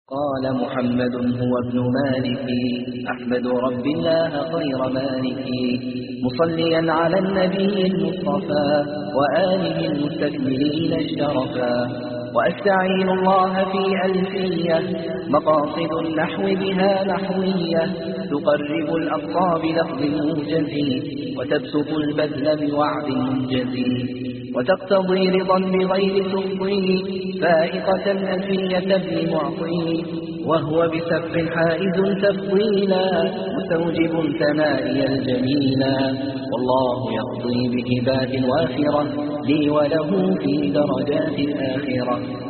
قال محمد هو ابن مالك أحمد رب الله خير مالك مصليا على النبي المصطفى وآله المستكملين الشرفا وأستعين الله في ألفية مقاصد النحو بها نحوية تقرب الأقصى بلفظ موجز وتبسط البذل بوعد منجز وتقتضي رضا بغير تفضي فائقة ألفية ابن معطي وهو بسبب حائز تفضيلا مستوجب ثنائي الجميلا والله يقضي بهبات وافرة لي وله في درجات الآخرة.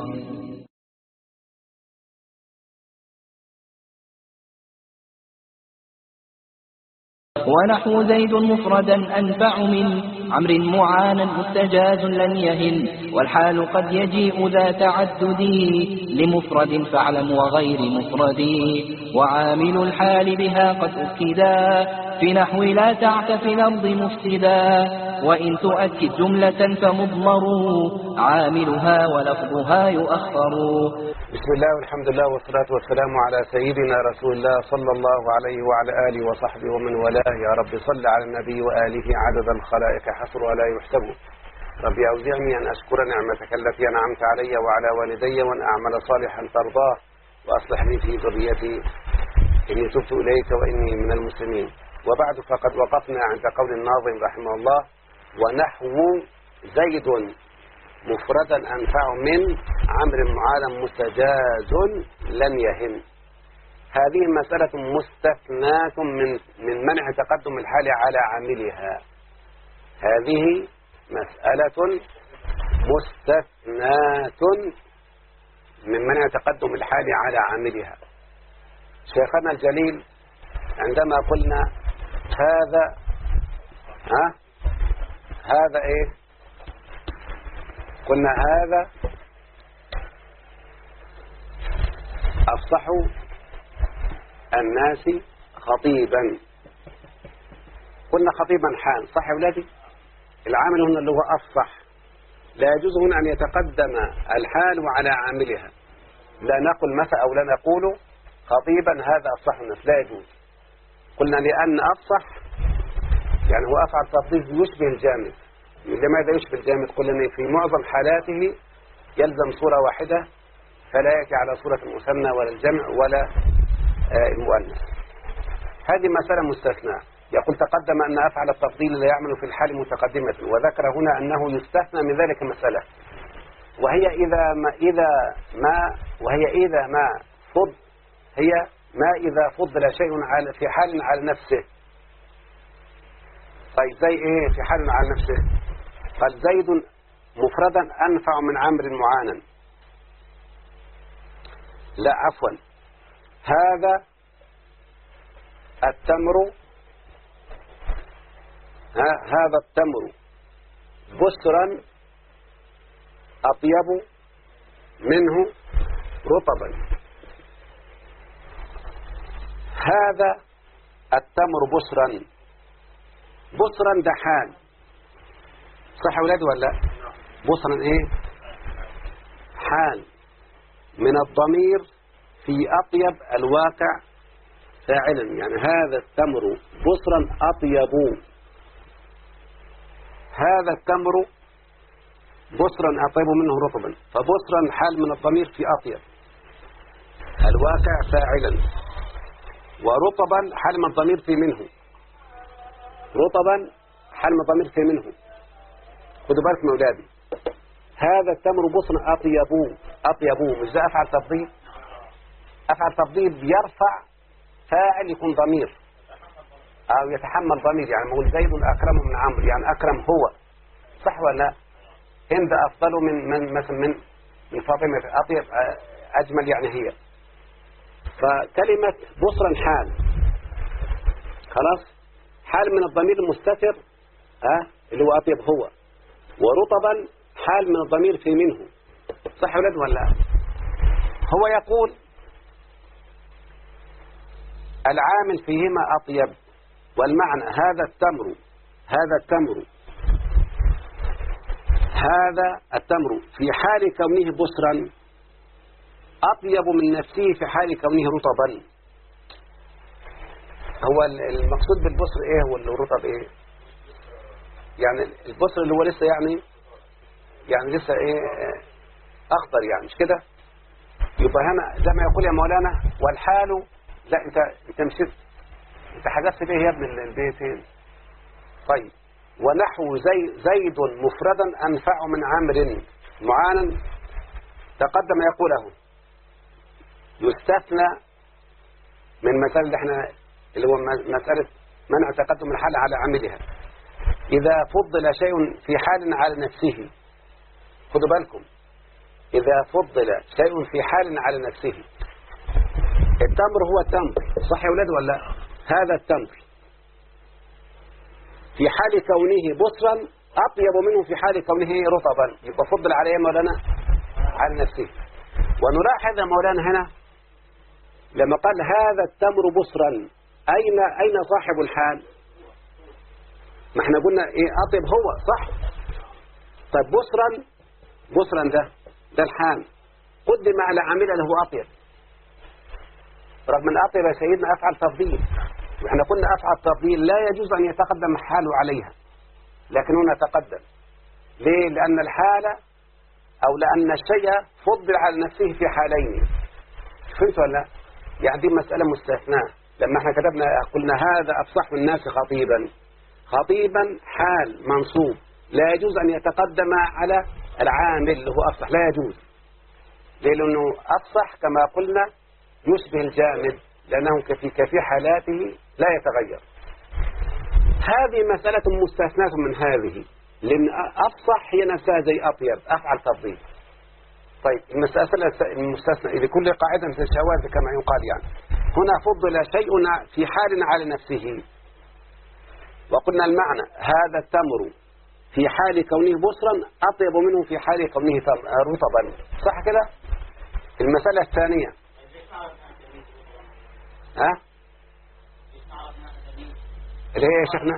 ونحو زيد مفردا أنفع من عمر معانا مستجاز لن يهن والحال قد يجيء ذا تعدد لمفرد فاعلم وغير مفرد وعامل الحال بها قد أكدا في نحو لا تعت في الأرض مفسدا وإن تؤكد جملة فمضمر عاملها ولفظها يؤخر. بسم الله والحمد لله والصلاة والسلام على سيدنا رسول الله صلى الله عليه وعلى آله وصحبه ومن والاه. يا رب صل على النبي وآله عدد الخلائق حصر ولا يحسب. ربي أوزعني أن أشكر نعمتك التي أنعمت علي وعلى والدي وأن أعمل صالحا ترضاه وأصلح لي في ذريتي إني تبت إليك وإني من المسلمين. وبعد فقد وقفنا عند قول الناظم رحمه الله ونحو زيد مفردا أنفع من عمر معالم مستجاز لن يهن. هذه مسألة مستثناة من منع تقدم الحال على عاملها. هذه مسألة مستثناة من منع تقدم الحال على عاملها. شيخنا الجليل عندما قلنا هذا ايه؟ قلنا هذا أفصح الناس خطيبا. قلنا خطيبا حال، صح يا ولادي؟ العامل هنا اللي هو أفصح، لا يجوز هنا أن يتقدم الحال على عاملها. لا نقول مثلا أو لا نقول خطيبا هذا أفصح الناس، لا يجوز. قلنا لأن أفصح يعني هو أفعل تفضيل يشبه الجامد. لماذا يشبه الجامد؟ قلنا في معظم حالاته يلزم صورة واحدة فلا يأتي على صورة المثنى ولا الجمع ولا المؤنث. هذه مسألة مستثناء. يقول تقدم أن أفعل التفضيل لا يعمل في الحال متقدمة، وذكر هنا أنه يستثنى من ذلك مسألة وهي إذا فضل شيء في حال على نفسه. طيب زي ايه في حال على نفسه؟ قال زيد مفردا أنفع من عمرو معانا. لا عفوا، هذا التمر بسرا أطيب منه رطبا. هذا التمر بسرا ده حال، صح يا ولاد ولا؟ بسرا ايه؟ حال من الضمير في أطيب الواقع فاعلا. يعني هذا التمر بسرا أطيب، هذا التمر بسرا أطيب منه رطبا. فبسرا حال من الضمير في أطيب الواقع فاعلا، ورطبا حال من الضمير في منه. رطبا حال من الضمير في منه. خدوا بالكم يا أولادي، هذا التمر بسرا أطيب مش ده أفعل تفضيل؟ أفعل تفضيل يرفع فاعل يكون ضمير أو يتحمل ضمير. يعني نقول زيد أكرم من عمرو، يعني أكرم هو، صح ولا لا؟ هند أفضل من فاطمة، أطيب أجمل يعني هي. فكلمة بسرا حال، خلاص، حال من الضمير المستتر اللي هو أطيب هو، ورطبا حال من الضمير في منه، صح ولد ولا؟ هو يقول العامل فيهما أطيب، والمعنى هذا التمر في حال كونه بسرا أطيب من نفسه في حال كونه رطبا. هو المقصود بالبصر إيه؟ هو الرطب إيه؟ يعني البصر اللي هو لسه يعني لسه إيه أخضر يعني، مش كده؟ يبقى هنا زي ما يقول يا مولانا والحال. لا أنت مشيت، أنت حدثت به يا ابن البيتين. طيب ونحو زيد مفردا أنفع من عمرو معانا تقدم يقوله يستثنى من مسألة اللي هو مسألة منع تقدم الحال على عاملها إذا فضل شيء في حال على نفسه. خدوا بالكم، إذا فضل شيء في حال على نفسه. التمر هو التمر، صح يا ولاد ولا؟ هذا التمر في حال كونه بصرا أطيب منه في حال كونه رطبا، يبقى فضل عليه مولانا على نفسه. ونلاحظ يا مولانا هنا لما قال هذا التمر بصرا، أين صاحب الحال؟ ما احنا قلنا ايه أطيب هو، صح؟ طيب بصرا ده الحال قدم على عامله له أطيب، رغم ان أطيب يا سيدنا أفعل تفضيل، واحنا قلنا أفعل تفضيل لا يجوز أن يتقدم حاله عليها، لكن هنا تقدم. ليه؟ لأن الحالة أو لأن الشيء فضل على نفسه في حالين. فهمت ولا لا؟ يعني دي مسألة مستثناء. لما احنا كتبنا قلنا هذا أفصح الناس خطيبا حال منصوب، لا يجوز أن يتقدم على العامل اللي هو أفصح، لا يجوز. لأنه أفصح كما قلنا يشبه الجامد، لأنه كفي حالاته لا يتغير. هذه مسألة مستثناة من هذه، لأن أفصح هي نفسها زي أطيب، أفعل تفضيل. طيب المسألة المستثنى لكل قاعدة مثل الشواذ كما يقال يعني. هنا فضل شيء في حال على نفسه، وقلنا المعنى هذا التمر في حال كونه بصرا أطيب منه في حال كونه رطبا، صح كده؟ المسألة الثانية اللي هي يا شيخنا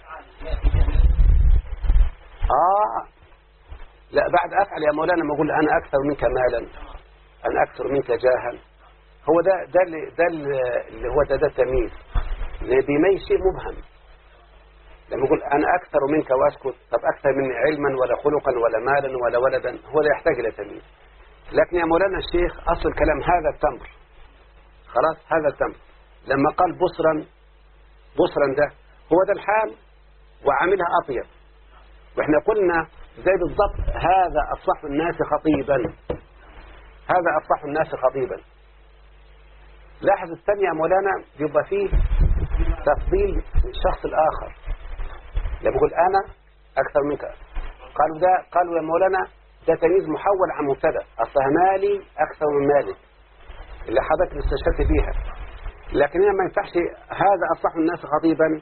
لا بعد أفعل يا مولانا ما أقول أنا أكثر منك مالا، أنا أكثر منك جاها. هو ده اللي هو ده التمييز، بيميز شيء مبهم. لما يقول أنا أكثر منك وأسكت، طب أكثر مني علما ولا خلقا ولا مالا ولا ولدا، هو لا يحتاج إلى تمييز. لكن يا مولانا الشيخ أصل الكلام هذا التمر، خلاص هذا التمر لما قال بصرا ده هو ده الحال وعاملها أطيب. وإحنا قلنا زي بالضبط هذا أفصح الناس خطيبا، هذا أفصح الناس خطيبا. لاحظ الثانية يا مولانا يبقى فيه تفضيل الشخص الآخر. لما يقول أنا أكثر منك، قالوا يا مولانا ده تمييز محول عن مبتدا، أصلها مالي أكثر من مالك اللي حضرتك استشهدت بيها. لكن هنا ما ينفعش هذا أفصح الناس خطيبا،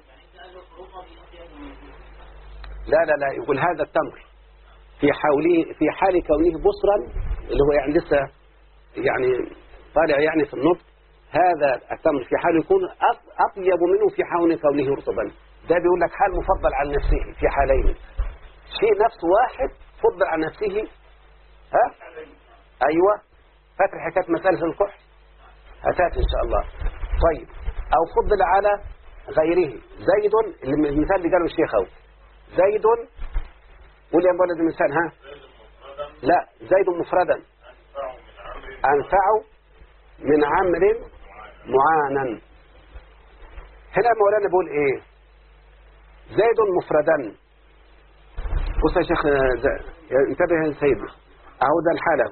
لا يقول هذا التمر في حال كونه بصرا اللي هو يعني لسه يعني طالع يعني في النطق، هذا التمر في حال يكون أطيب منه في حال كونه رطبا. ده بيقول لك حال مفضل عن نفسه في حالين، شيء نفس واحد فضل عن نفسه. أيوة فاكر حكاية مسألة الكحل هتاتي إن شاء الله. طيب أو فضل على غيره، زيد المثال اللي قاله الشيخ أو زيد، قول يا مولد المثال لا زيد مفردا أنفع من عمرو معانا. هنا مولانا بيقول ايه؟ زيد مفردا. بص يا شيخ انتبه يا سيدنا، اهو ده الحالة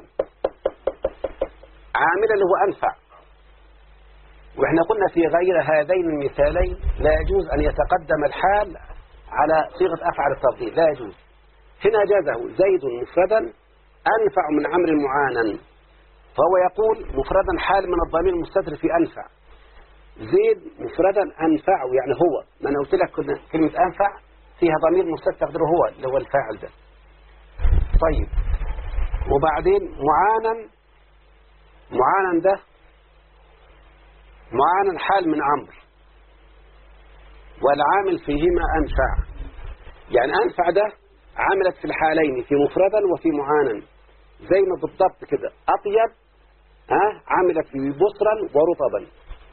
عاملا اللي هو أنفع. واحنا قلنا في غير هذين المثالين لا يجوز أن يتقدم الحال على صيغة أفعل التفضيل، لا يجوز. هنا جازه زيد مفردا أنفع من عمرو معانا، فهو يقول مفردا حال من الضمير المستتر في أنفع. زيد مفردا أنفع يعني هو، ما أنا قلت لك كلمة أنفع فيها ضمير مستتر تقدره هو اللي هو الفاعل ده. طيب وبعدين معانا ده معانا حال من عمرو، والعامل فيهما أنفع. يعني أنفع ده عملت في الحالين في مفردا وفي معانا، زي ما بالضبط كده أطيب عملت به بصرا ورطبا.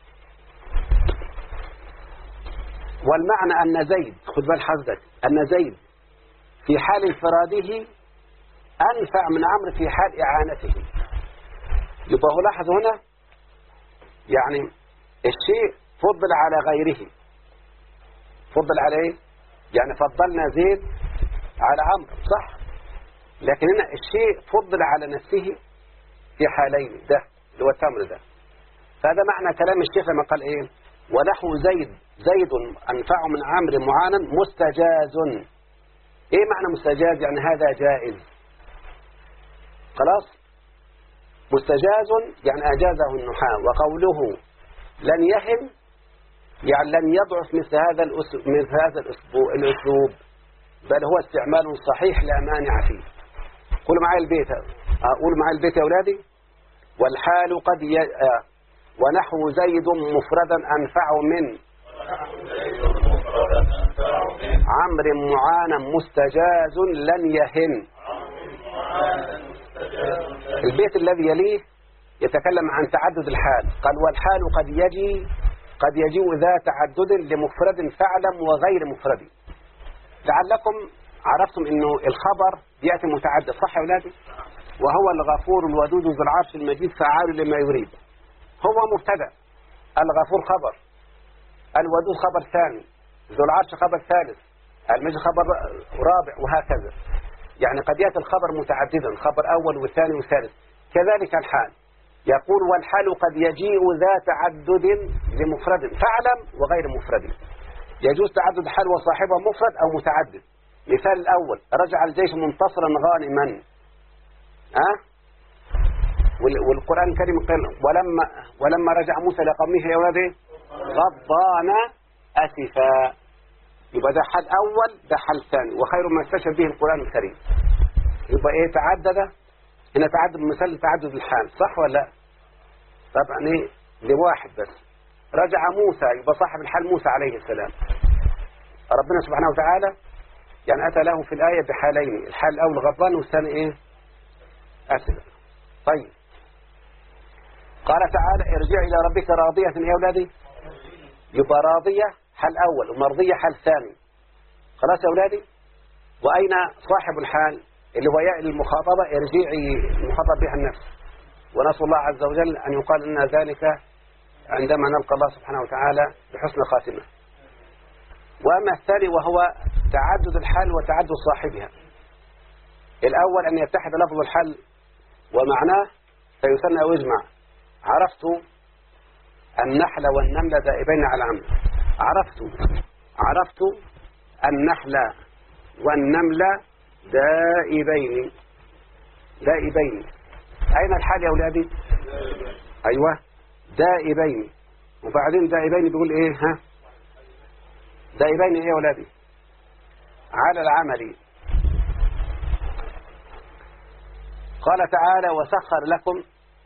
والمعنى أن زيد، خد بال حضرتك، أن زيد في حال انفراده أنفع من عمرو في حال إعانته. يبقى هو لاحظ هنا يعني الشيء فضل على غيره. فضل على ايه؟ يعني فضلنا زيد على عمرو، صح؟ لكن هنا الشيء فضل على نفسه في حالين، ده اللي هو التمر ده. فهذا معنى كلام الشيخ لما قال ايه؟ ونحو زيد أنفع من عمرو معانا مستجاز. ايه معنى مستجاز؟ يعني هذا جائز. خلاص؟ مستجاز يعني أجازه النحاة. وقوله لن يهم يعني لن يضعف مثل هذا الأسلوب، بل هو استعمال صحيح لا مانع فيه. قولوا معي البيت، قولوا معي البيت يا أولادي. والحال قد ونحو زيد مفردا أنفع من عمرو معانا مستجاز لن يهن. البيت الذي يليه يتكلم عن تعدد الحال. قال والحال قد يجيء ذا تعدد لمفرد فعلا وغير مفرد. لعلكم عرفتم انه الخبر يأتي متعدد، صح يا أولادي؟ وهو الغفور الودود ذو العرش المجيد فعال لما يريد. هو مبتدأ، الغفور خبر، الودود خبر ثاني، ذو العرش خبر ثالث، المجيد خبر رابع، وهكذا. يعني قد يأتي الخبر متعددا، خبر أول وثاني وثالث. كذلك الحال، يقول والحال قد يجيء ذا تعدد لمفرد فعلا وغير مفرد. يجوز تعدد الحال وصاحبه مفرد أو متعدد. مثال الأول رجع الجيش منتصرا غانما، والقرآن الكريم قال ولما رجع موسى لقومه يا ولدي غضبان أسفا. يبقى ده حال أول، ده حال ثاني، وخير ما استشهد به القرآن الكريم. يبقى ايه تعدد هنا؟ تعدد مثال تعدد الحال، صح ولا لا؟ طبعا ايه لواحد بس. رجع موسى، يبقى صاحب الحال موسى عليه السلام. ربنا سبحانه وتعالى يعني أتى له في الآية بحالين، الحال الأول غضبان والثاني ايه؟ أسف. طيب قال تعالى ارجع إلى ربك راضية يا أولادي. يبقى راضية حال أول ومرضية حال ثاني. خلاص يا أولادي؟ وأين صاحب الحال اللي هو ياء المخاطبة؟ ارجعي، المخاطب بها النفس. ونسأل الله عز وجل أن يقال لنا ذلك عندما نلقى الله سبحانه وتعالى بحسن خاتمة. وأما الثاني وهو تعدد الحال وتعدد صاحبها. الأول أن يتحد لفظ الحال ومعناه فيثنى ويجمع. عرفت النحل والنمل دائبين على عمل. عرفت النحل والنمل دائبين. أين الحال يا أولادي؟ أيوة دائبين. وبعدين دائبين بيقول إيه؟ دائبين إيه يا أولادي؟ على العمل. قال تعالى وسخر لكم.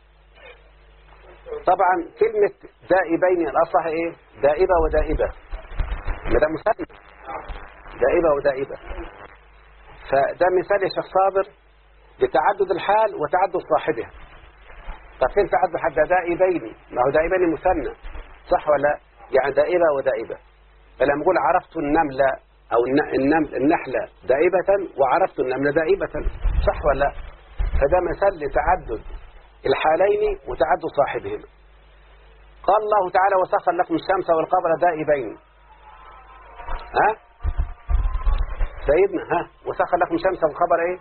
طبعا كلمة دائبين الأصح إيه؟ دائبة ودائبة. ده مثال دائبة ودائبة. فده مثال يا شيخ صابر لتعدد الحال وتعدد صاحبها. طب فين تعدد حد دائبين؟ ما هو دائبين مثنى، صح ولا؟ يعني دائبة ودائبة. فلما نقول عرفت النملة أو النحلة دائبة وعرفت النملة دائبة، صح ولا؟ فده مثال لتعدد الحالين وتعدد صاحبهما. قال الله تعالى وسخر لكم الشمس والقمر دائبين. سيدنا وسخر لكم الشمس والقمر ايه؟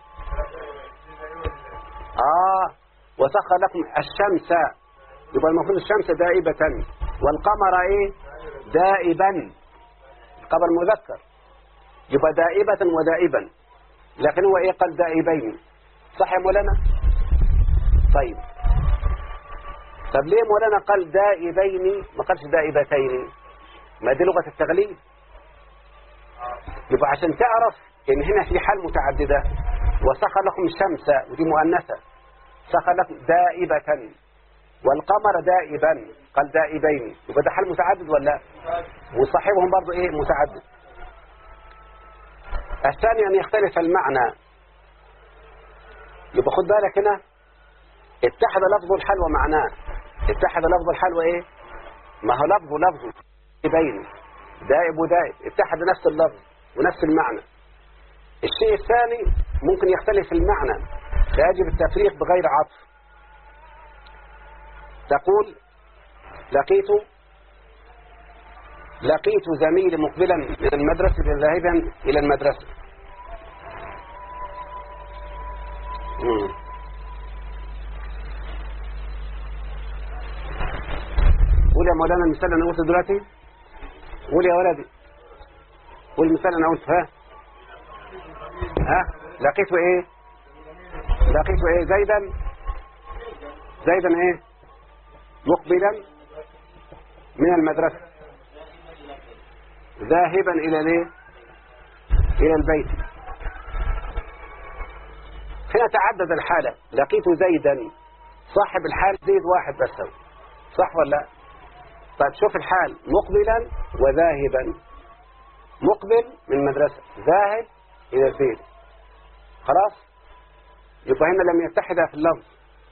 وسخر لكم الشمس، يبقى المفروض الشمس دائبة والقمر ايه؟ دائبا. القمر مذكر يبقى دائبة ودائبا، لكن هو ايه قال دائبين، صح يا مولانا؟ طيب ليه مولانا قال دائبين ما قالش دائبتين؟ ما دي لغة التغليب. يبقى عشان تعرف ان هنا في حال متعددة. وسخر لكم الشمس ودي مؤنثة، سخر لكم دائبة، والقمر دائبا قال دائبين، يبقى ده حال متعدد ولا؟ وصاحبهم برضو ايه؟ متعدد. الثاني ان يختلف المعنى. يبقى خد بالك هنا اتحد لفظ الحال ومعناه. اتحد لفظ الحال وإيه؟ ما هو لفظ يبين دائب ودائب، اتحد نفس اللفظ ونفس المعنى. الشيء الثاني ممكن يختلف المعنى فيجب التفريق بغير عطف. تقول لقيت زميلي مقبلا من المدرسة ذاهبا إلى المدرسة. قول يا مولانا المثال اللي انا قلته دلوقتي. قول يا ولدي، قول المثال اللي انا قلته. لقيت ايه زيدا ايه مقبلا من المدرسة ذاهبا الى الى البيت. هنا تعدد الحالة. لقيت زيدا، صاحب الحال زيد واحد بس، صح ولا لا؟ طيب شوف الحال مقبلا وذاهبا. مقبل من المدرسة، ذاهب إلى البيت. خلاص؟ يبقى هنا لم يتحدا في اللفظ،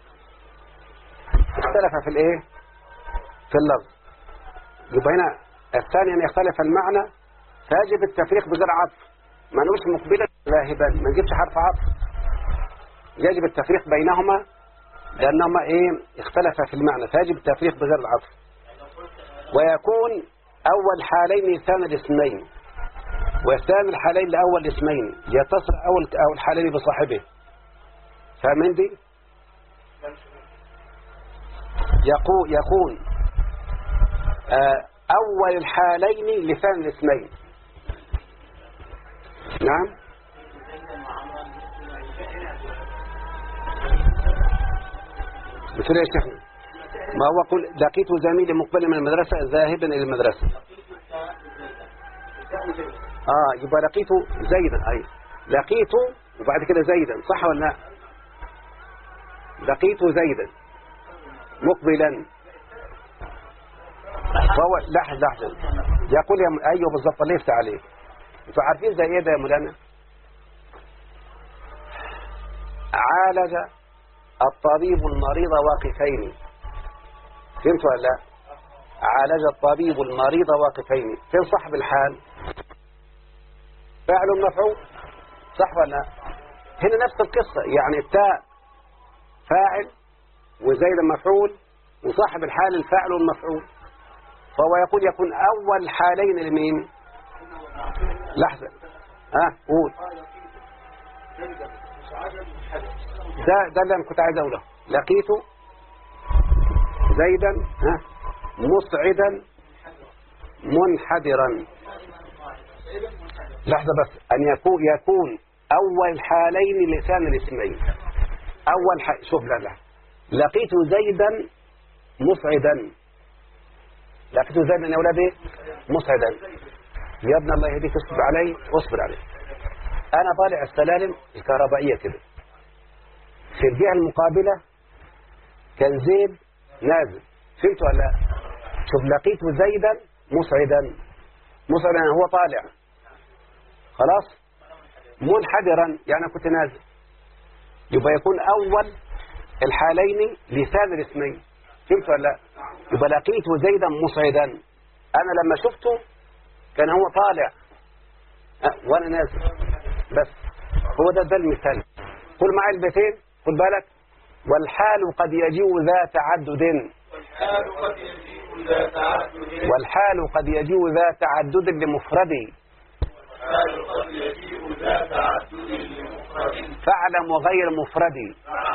اختلف في الايه؟ في اللفظ. يبقى هنا الثاني أن يختلف المعنى فيجب التفريق بغير عطف. ما نقولش مقبلا ذاهبا، ما نجيبش حرف عطف، يجب التفريق بينهما لأنهما ايه؟ اختلفا في المعنى فيجب التفريق بغير العطف. ويكون أول حالين ثاني الاسمين، وثاني الحالين لأول اسمين يتصل أول حالين بصاحبه. فاهمين دي؟ يكون أول الحالين لثاني الاسمين. نعم. مثل يا شيخنا ما هو قل لقيت زميلي مقبلا من المدرسة ذاهبا إلى المدرسة. يبقى لقيت زيدا. أي لقيت وبعد كده زيدا، صح ولا لا؟ لقيت زيدا مقبلا، فهو لحظة يقول أيوه بالضبط اللي يفتح عليه. انتوا عارفين زي ايه ده يا مولانا؟ عالج الطبيب المريض واقفين. فهمت ولا لا؟ عالج الطبيب المريض واقفين. فين صاحب الحال؟ فاعل مفعول، صح ولا لا؟ هنا نفس القصة، يعني التاء فاعل وزيد مفعول وصاحب الحال الفاعل والمفعول. فهو يقول يكون أول حالين لمين؟ لحظة قول. ده اللي أنا كنت عايز أقوله. لقيت زيدا مصعدا منحدرا. لحظة بس، أن يكون أول حالين لسان الاسمين. شوف لا لقيت زيدا مصعدا. لقيت زيدا يا أولادي مصعدا. يا ابن الله يهديك اصبر علي. أنا طالع السلالم الكهربائية كده، في الجهة المقابلة كان زيد نازل. فهمت ولا لا؟ شوف لقيت زيدا مصعدا هو طالع، خلاص. منحدرا يعني كنت نازل. يبقى يكون أول الحالين لسان الاسمين. فهمت ولا لا؟ يبقى لقيت زيدا مصعدا، أنا لما شفته كان هو طالع وأنا نازل بس. هو ده المثال. قل معي البيتين، خد بالك. والحال قد يجيء ذا تعدد. والحال قد يجيء ذا تعدد لمفرد. فاعلم وغير مفرد.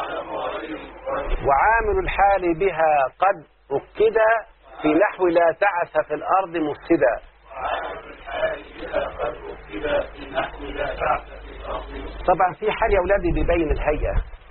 وعامل الحال بها قد أكد في نحو لا تعث في الأرض مفسدا. طبعا في حال يا أولادي بيبين الهيئة.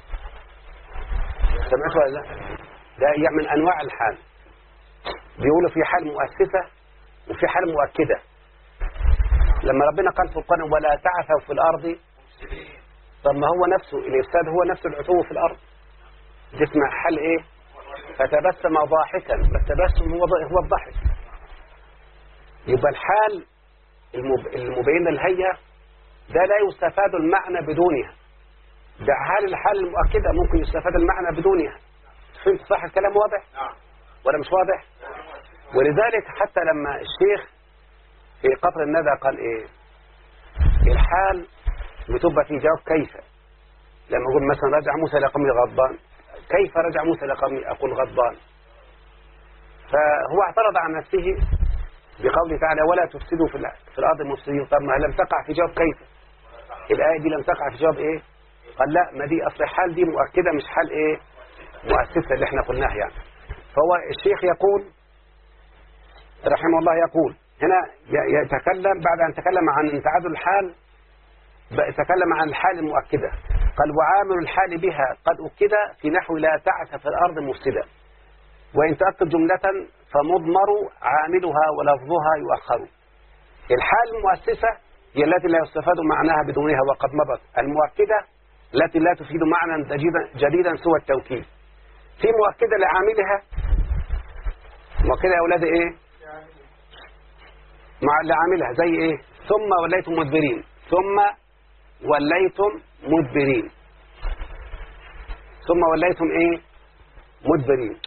سمعت ولا لا؟ ده من أنواع الحال. بيقولوا في حال مؤسسة وفي حال مؤكدة. لما ربنا قال في القرآن ولا تعثوا في الأرض، طب ما هو نفسه الإفساد هو نفس العتو في الأرض. دي اسمها حال إيه؟ فتبسم ضاحكا. التبسم هو الضحك. يبقى الحال المبين للهيئة ده لا يستفاد المعنى بدونها. ده الحال المؤكدة ممكن يستفاد المعنى بدونها. فهمت صح الكلام؟ واضح ولا مش واضح؟ ولذلك حتى لما الشيخ في قطر الندى قال ايه الحال بتبقى في جواب كيف. لما يقول مثلا رجع موسى إلى قومه غضبان، كيف رجع موسى إلى قومه؟ أقول غضبان. فهو اعترض عن نفسه بقوله تعالى ولا تفسدوا في الأرض مفسدين. طب ما لم تقع في جواب كيف؟ الآية دي لم تقع في جواب ايه؟ قال لا، ما دي أصل حال دي مؤكدة مش حال ايه مؤسسة اللي احنا قلناه يعني. فهو الشيخ يقول رحمه الله يقول هنا يتكلم بعد أن تكلم عن تعادل الحال تكلم عن الحال المؤكدة. قال وعامل الحال بها قد أكد في نحو لا تعث في الأرض مفسدا، وإن تأكد جملة فمضمر عاملها ولفظها يؤخر. الحال المؤسسة هي التي لا يستفاد معناها بدونها وقد مضت. المؤكدة التي لا تفيد معنى جديدا سوى التوكيد. في مؤكدة لعاملها، مؤكدة يا أولاد إيه؟ مع لعاملها زي إيه؟ ثم وليتم مدبرين، ثم وليتم مدبرين، ثم وليتم إيه؟ مدبرين.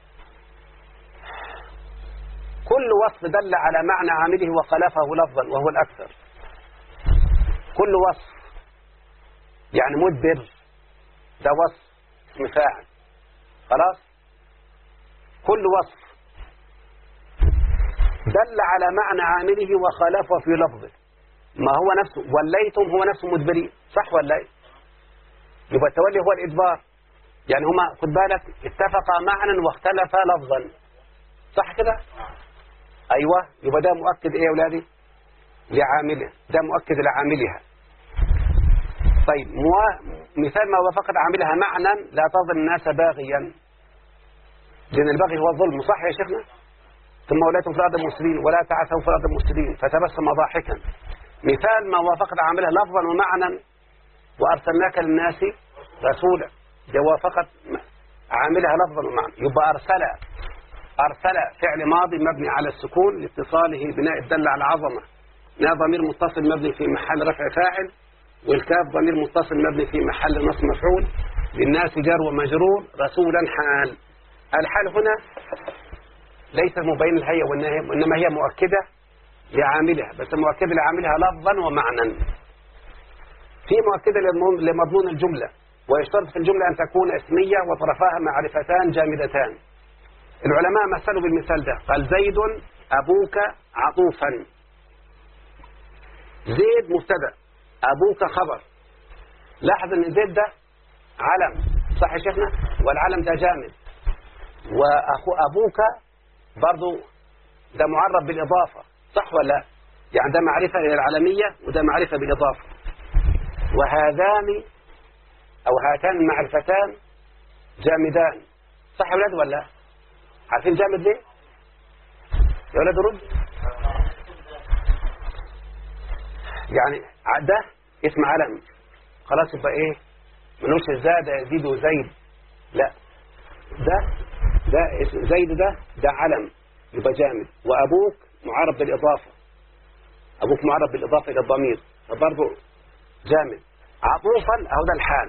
كل وصف دل على معنى عامله وخلفه لفظا وهو الأكثر. كل وصف يعني مدبر ده وصف اسم فاعل خلاص. كل وصف دل على معنى عامله وخالفه في لفظه ما هو نفسه. وليتم هو نفسه مدبرين صح ولا ايه؟ يبقى التولي هو الإدبار. يعني هما خد بالك اتفقا معنى واختلفا لفظا صح كده؟ ايوه. يبقى ده مؤكد ايه يا اولادي؟ لعامله، ده مؤكد لعاملها. طيب مثال ما وافقت عاملها معنى لا تظن الناس باغيا، لأن البغي هو الظلم صح يا شيخنا؟ ثم وليتم في الأرض المفسدين ولا تعثوا في الأرض المفسدين فتبسم ضاحكا. مثال ما وافقت عاملها لفظا ومعنى وأرسلناك للناس رسولا، ده وافقت عاملها لفظا ومعنى. يبقى أرسل فعل ماضي مبني على السكون لاتصاله بناء الدل على العظمة. نا ضمير متصل مبني في محل رفع فاعل، والكاف ضمير متصل مبني في محل نصب مفعول. للناس جار ومجرور، رسولا حال. الحال هنا ليست مبين الهيئة وإنما هي مؤكدة لعاملها، بس مؤكدة لعاملها لفظا ومعنى. في مؤكدة لمضمون الجملة، ويشترط في الجملة أن تكون اسمية وطرفاها معرفتان جامدتان. العلماء مثلوا بالمثال ده، قال زيد أبوك عطوفا. زيد مبتدأ، أبوك خبر. لاحظ أن زيد ده علم صح يا شيخنا؟ والعلم ده جامد. وأبوك برضو ده معرب بالإضافة صح ولا لا؟ يعني ده معرفة للعلمية وده معرفة بالإضافة. وهذان أو هاتان المعرفتان جامدان صح يا ولاد ولا لا؟ عارفين جامد ليه؟ يا ولاد رد. يعني ده اسم علم خلاص، يبقى ايه؟ منوش زاد يزيد وزيد، لا ده اسم زيد، ده علم يبقى جامد. وأبوك معرب بالإضافة، أبوك معرب بالإضافة إلى الضمير فبرضه جامد. عطوفا أو ده الحال.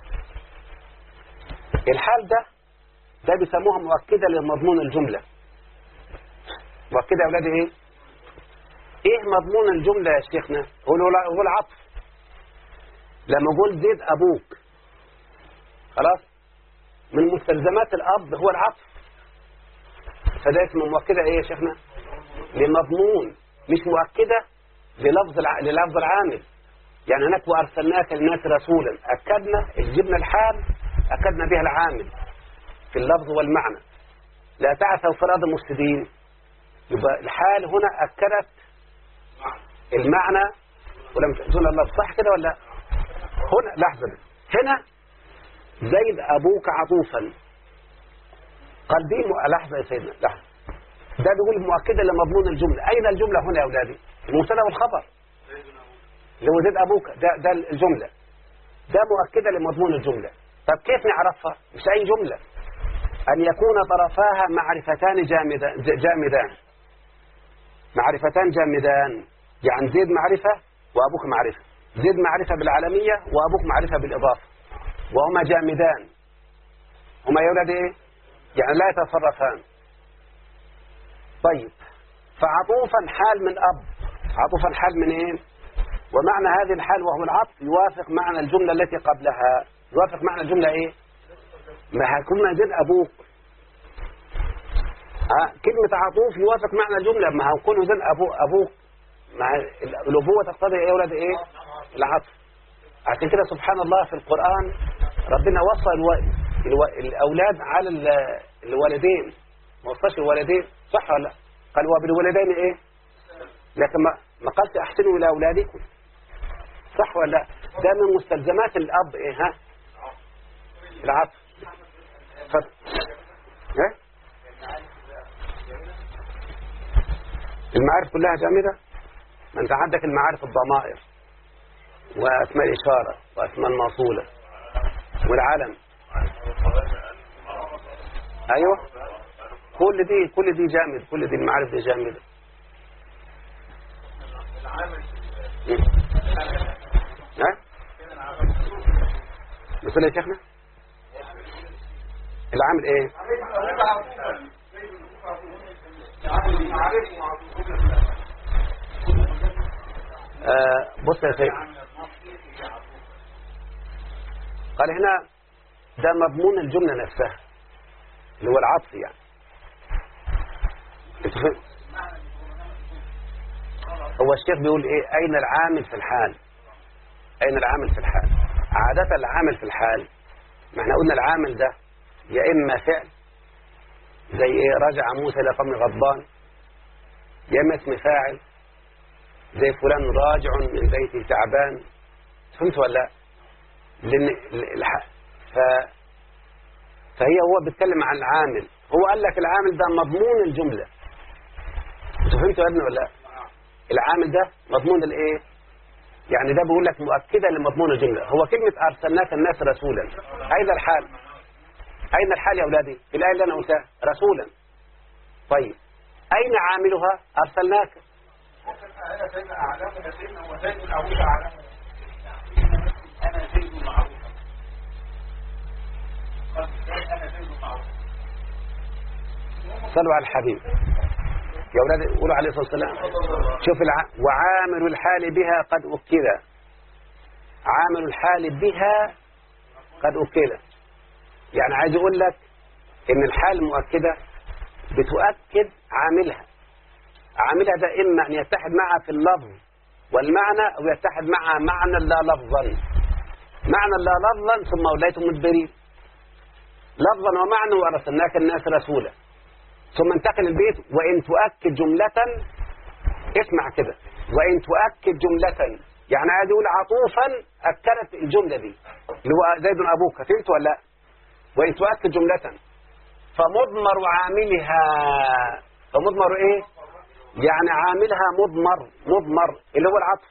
الحال ده بيسموها مؤكدة لمضمون الجملة. مؤكدة يا أولاد إيه؟ إيه مضمون الجملة يا شيخنا؟ هو العطف. لما أقول زيد أبوك خلاص، من مستلزمات الأب هو العطف، فده اسمه مؤكدة إيه يا شيخنا؟ لمضمون، مش مؤكدة للفظ العامل. يعني هناك وأرسلناك للناس رسولا، أكدنا جبنا الحال أكدنا بها العامل في اللفظ والمعنى. لا تعثوا في الأرض مفسدين، يبقى الحال هنا أكدت المعنى ولم تأذن اللفظ صح كده ولا؟ هنا لحظة، هنا زيد أبوك عطوفا قال دي لحظة يا سيدنا لحظة، ده بيقول مؤكدة لمضمون الجملة. أين الجملة هنا يا أولادي؟ المبتدا والخبر اللي هو زيد أبوك، ده الجملة، ده مؤكدة لمضمون الجملة. طب كيف نعرفها؟ مش أي جملة، أن يكون طرفاها معرفتان جامدان، معرفتان جامدان. يعني زيد معرفة وأبوك معرفة، زيد معرفة بالعالمية وأبوك معرفة بالإضافة، وهما جامدان. هما يا أولاد إيه؟ يعني لا يتصرفان. طيب فعطوفا حال من أب، عطوفا حال من إيه؟ ومعنى هذه الحال وهو العطف يوافق معنى الجملة التي قبلها. يوافق معنى الجملة إيه؟ ما هيكون موجود أبوك. كلمة عطوف يوافق معنى الجملة، ما هيكون موجود أبوك. مع الأبوة تقتضي إيه يا ولد؟ إيه؟ العطف. عشان كده سبحان الله في القرآن ربنا وصى الأولاد على الوالدين، ما وصاش الوالدين، صح ولا لا؟ قال وبالوالدين إيه؟ لكن ما قالش أحسنوا إلى أولادكم، صح ولا لا؟ ده من مستلزمات الأب إيه؟ ها؟ العطف. إيه؟ المعارف كلها جامدة. ما أنت عندك المعارف الضمائر وأسماء الإشارة وأسماء الموصولة والعلم. أيوة كل دي جامد، كل دي المعارف دي جامدة. ها؟ مثل يا شيخنا؟ العامل ايه؟ بص يا سيدي، قال هنا ده مضمون الجملة نفسها اللي هو العطف يعني. هو الشيخ بيقول ايه؟ اين العامل في الحال؟ اين العامل في الحال؟ عادة العامل في الحال، ما احنا قلنا العامل ده يا اما فعل زي ايه؟ رجع موسى الى قومه غضبان، يا اما اسم فاعل زي فلان راجع من بيته تعبان. فهمت ولا لا؟ لان فهي هو بيتكلم عن العامل، هو قال لك العامل ده مضمون الجملة. انتوا فهمتوا يا ابني ولا لا؟ العامل ده مضمون الايه؟ يعني ده بيقول لك مؤكدا لمضمون الجملة. هو كلمة أرسلناك الناس رسولا، أين الحال؟ أين الحال يا أولادي؟ في الآية اللي أنا قلتها رسولا. طيب أين عاملها؟ أرسلناك. صلوا على الحبيب يا أولاد، قولوا عليه الصلاة والسلام. شوف وعامل الحال بها قد أكد. عامل الحال بها قد أكد، يعني عايز أقول لك إن الحال مؤكدة بتؤكد عاملها. عاملها ده إما أن يتحد معها في اللفظ والمعنى أو يتحد معها معنى لا لفظا. معنى لا لفظا ثم وليتم مدبرين، لفظا ومعنى وأرسلناك الناس رسولا. ثم انتقل البيت وإن تؤكد جملة، اسمع كده، وإن تؤكد جملة، يعني عايز يقول عطوفا أكدت الجملة دي اللي هو زيد أبوك. فهمت ولا لا؟ وإن تؤكد جملة فمضمر عاملها. فمضمر إيه؟ يعني عاملها مضمر اللي هو العطف،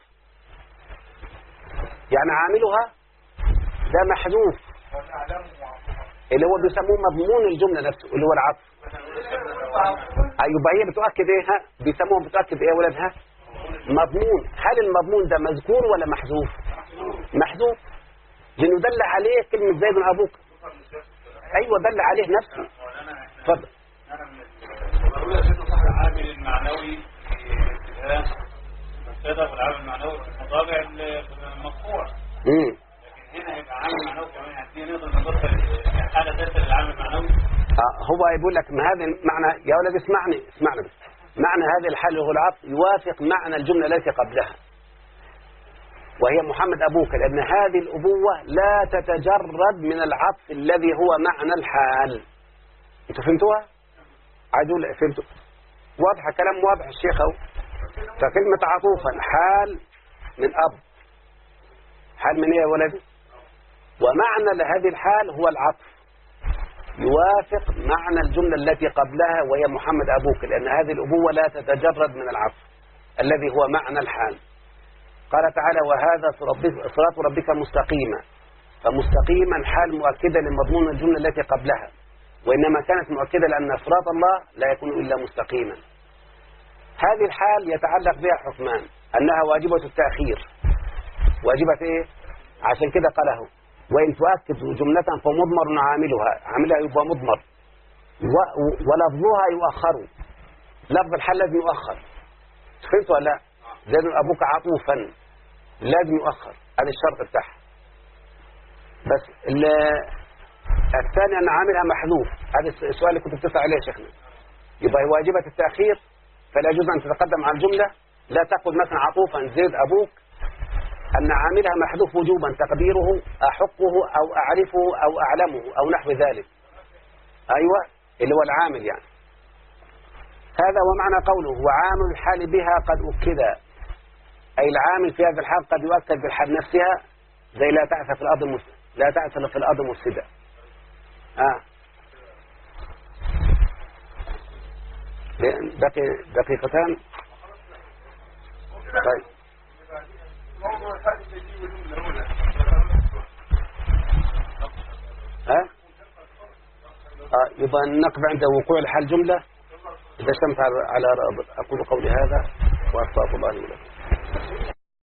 يعني عاملها ده محذوف اللي هو بيسموه مضمون الجملة نفسه اللي هو العطف. أيوة هي بتؤكد إيه؟ ها؟ بيسموها بتؤكد إيه يا ولادها؟ مضمون. هل المضمون ده مذكور ولا محذوف؟ محذوف، لأنه دل عليه كلمة زيد أبوك. أيوة دل عليه نفسه. اتفضل. العامل المعنوي مبتدا والعامل المعنوي مطابع المقطوع. لكن هنا هيبقى عامل معنوي كمان، يعني نقدر نبطل حاله ثالثه للعامل المعنوي. هو يقول لك ما هذا معنى يا ولد، اسمعني بس. معنى هذه الحال هو العطف يوافق معنى الجملة التي قبلها وهي محمد أبوك، لأن هذه الأبوة لا تتجرد من العطف الذي هو معنى الحال. انتوا فهمتوها؟ عايزوا فهمتوا؟ واضح كلام واضح الشيخ اهو. فكلمة عطوفا حال من أب، حال من ايه يا ولدي؟ ومعنى لهذه الحال هو العطف يوافق معنى الجملة التي قبلها وهي محمد أبوك، لأن هذه الأبوة لا تتجرد من العطف الذي هو معنى الحال. قال تعالى وهذا صراط ربك مستقيما. فمستقيما حال مؤكدة لمضمون الجملة التي قبلها، وإنما كانت مؤكدة لأن صراط الله لا يكون إلا مستقيما. هذه الحال يتعلق بها حكمان، أنها واجبة التأخير. واجبة إيه؟ عشان كده قاله وإن تؤكد جملة فمضمر عاملها يبقى مضمر، ولفظها يؤخر، لفظ الحال لازم يؤخر. فهمت ولا لا؟ زي أبوك عطوفا لازم يؤخر، هذا الشرط بتاعها. بس الثاني أن عاملها محذوف، هذا السؤال اللي كنت بتسأل عليه يا شيخنا. يبقى واجبة التأخير فلا يجوز أن تتقدم على الجملة. لا تقل مثلا عطوفا زيد أبوك، أن عاملها محذوف وجوبا تقديره أحقه أو أعرفه أو أعلمه أو نحو ذلك. أيوة اللي هو العامل يعني. هذا ومعنى قوله وعامل الحال بها قد أكد، أي العامل في هذا الحال قد يؤكد بالحال نفسها، زي لا تعث في الأرض لا تعث في الأرض مفسدا. دقيقتان. طيب يبقى النقب عند وقوع الحال جملة إذا شمت على أقول قولي هذا وأستغفر الله لي ولكم.